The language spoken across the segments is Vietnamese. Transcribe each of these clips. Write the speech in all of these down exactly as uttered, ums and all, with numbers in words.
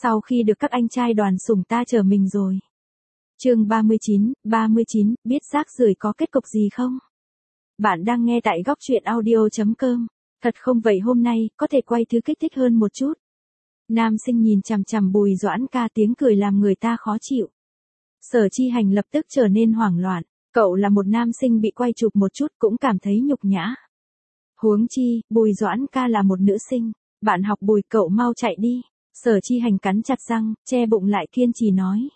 Sau khi được các anh trai đoàn sủng ta chờ mình rồi. Chương ba mươi chín, ba mươi chín, biết rác rưởi có kết cục gì không? Bạn đang nghe tại góc truyện audio chấm com. Thật không vậy hôm nay, có thể quay thứ kích thích hơn một chút. Nam sinh nhìn chằm chằm Bùi Doãn ca, tiếng cười làm người ta khó chịu. Sở Chi Hành lập tức trở nên hoảng loạn. Cậu là một nam sinh bị quay chụp một chút cũng cảm thấy nhục nhã. Huống chi, Bùi Doãn ca là một nữ sinh. Bạn học Bùi, cậu mau chạy đi. Sở Chi Hành cắn chặt răng, che bụng lại kiên trì nói.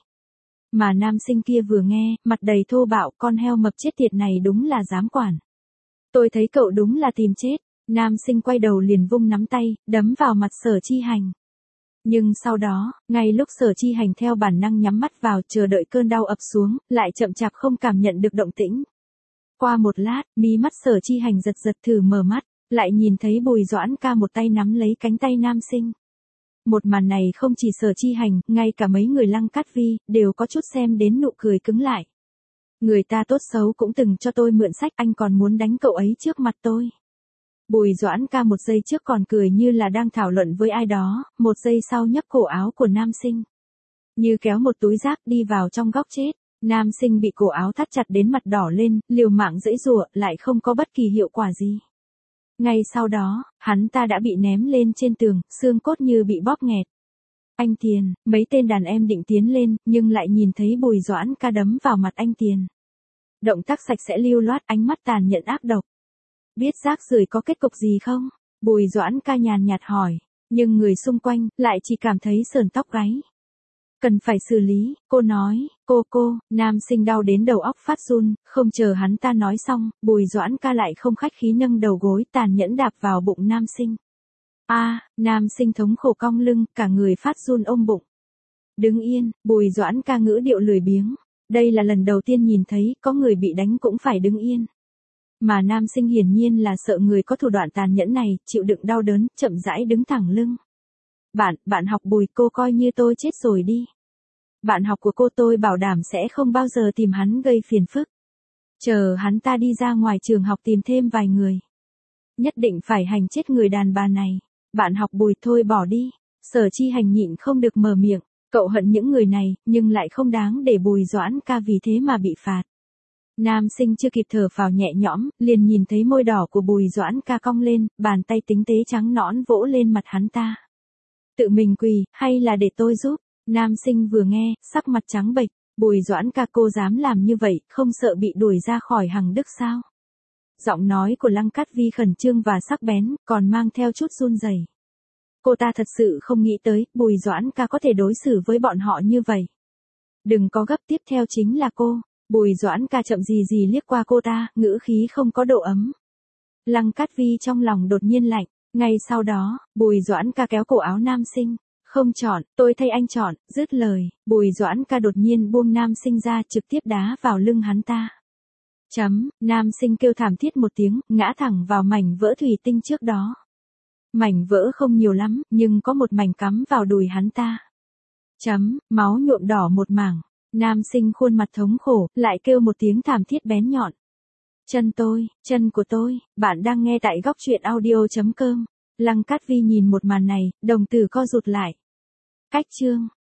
Mà nam sinh kia vừa nghe, mặt đầy thô bạo, con heo mập chết tiệt này đúng là dám quản. Tôi thấy cậu đúng là tìm chết. Nam sinh quay đầu liền vung nắm tay, đấm vào mặt Sở Chi Hành. Nhưng sau đó, ngay lúc Sở Chi Hành theo bản năng nhắm mắt vào chờ đợi cơn đau ập xuống, lại chậm chạp không cảm nhận được động tĩnh. Qua một lát, mí mắt Sở Chi Hành giật giật thử mở mắt, lại nhìn thấy Bùi Doãn ca một tay nắm lấy cánh tay nam sinh. Một màn này không chỉ Sở Chi Hành, ngay cả mấy người Lăng Cát Vi, đều có chút xem đến nụ cười cứng lại. Người ta tốt xấu cũng từng cho tôi mượn sách, anh còn muốn đánh cậu ấy trước mặt tôi. Bùi Doãn ca một giây trước còn cười như là đang thảo luận với ai đó, một giây sau nhấc cổ áo của nam sinh. Như kéo một túi rác đi vào trong góc chết, nam sinh bị cổ áo thắt chặt đến mặt đỏ lên, liều mạng giãy giụa, lại không có bất kỳ hiệu quả gì. Ngay sau đó, hắn ta đã bị ném lên trên tường, xương cốt như bị bóp nghẹt. Anh Tiền, mấy tên đàn em định tiến lên, nhưng lại nhìn thấy Bùi Doãn ca đấm vào mặt anh Tiền. Động tác sạch sẽ lưu loát, ánh mắt tàn nhẫn ác độc. Biết rác rưởi có kết cục gì không? Bùi Doãn ca nhàn nhạt hỏi, nhưng người xung quanh lại chỉ cảm thấy sởn tóc gáy. Cần phải xử lý, cô nói, cô cô, nam sinh đau đến đầu óc phát run, không chờ hắn ta nói xong, Bùi Doãn ca lại không khách khí nâng đầu gối tàn nhẫn đạp vào bụng nam sinh. A, à, nam sinh thống khổ cong lưng, cả người phát run ôm bụng. Đứng yên, Bùi Doãn ca ngữ điệu lười biếng. Đây là lần đầu tiên nhìn thấy có người bị đánh cũng phải đứng yên. Mà nam sinh hiển nhiên là sợ người có thủ đoạn tàn nhẫn này, chịu đựng đau đớn, chậm rãi đứng thẳng lưng. Bạn, bạn học Bùi, cô coi như tôi chết rồi đi. Bạn học của cô tôi bảo đảm sẽ không bao giờ tìm hắn gây phiền phức. Chờ hắn ta đi ra ngoài trường học tìm thêm vài người. Nhất định phải hành chết người đàn bà này. Bạn học Bùi thôi bỏ đi. Sở Chi Hành nhịn không được mở miệng. Cậu hận những người này, nhưng lại không đáng để Bùi Doãn ca vì thế mà bị phạt. Nam sinh chưa kịp thở phào nhẹ nhõm, liền nhìn thấy môi đỏ của Bùi Doãn ca cong lên, bàn tay tinh tế trắng nõn vỗ lên mặt hắn ta. Tự mình quỳ, hay là để tôi giúp? Nam sinh vừa nghe, sắc mặt trắng bệch, Bùi Doãn ca, cô dám làm như vậy, không sợ bị đuổi ra khỏi Hằng Đức sao? Giọng nói của Lăng Cát Vi khẩn trương và sắc bén, còn mang theo chút run rẩy. Cô ta thật sự không nghĩ tới, Bùi Doãn ca có thể đối xử với bọn họ như vậy. Đừng có gấp, tiếp theo chính là cô. Bùi Doãn ca chậm gì gì liếc qua cô ta, ngữ khí không có độ ấm. Lăng Cát Vi trong lòng đột nhiên lạnh, ngay sau đó, Bùi Doãn ca kéo cổ áo nam sinh. Không chọn, tôi thay anh chọn, dứt lời, Bùi Doãn ca đột nhiên buông nam sinh ra trực tiếp đá vào lưng hắn ta. Chấm, nam sinh kêu thảm thiết một tiếng, ngã thẳng vào mảnh vỡ thủy tinh trước đó. Mảnh vỡ không nhiều lắm, nhưng có một mảnh cắm vào đùi hắn ta. Chấm, máu nhuộm đỏ một mảng. Nam sinh khuôn mặt thống khổ, lại kêu một tiếng thảm thiết bén nhọn. Chân tôi, chân của tôi, bạn đang nghe tại góc truyện audio chấm com. Lăng Cát Vi nhìn một màn này, đồng tử co rụt lại. Cách chương.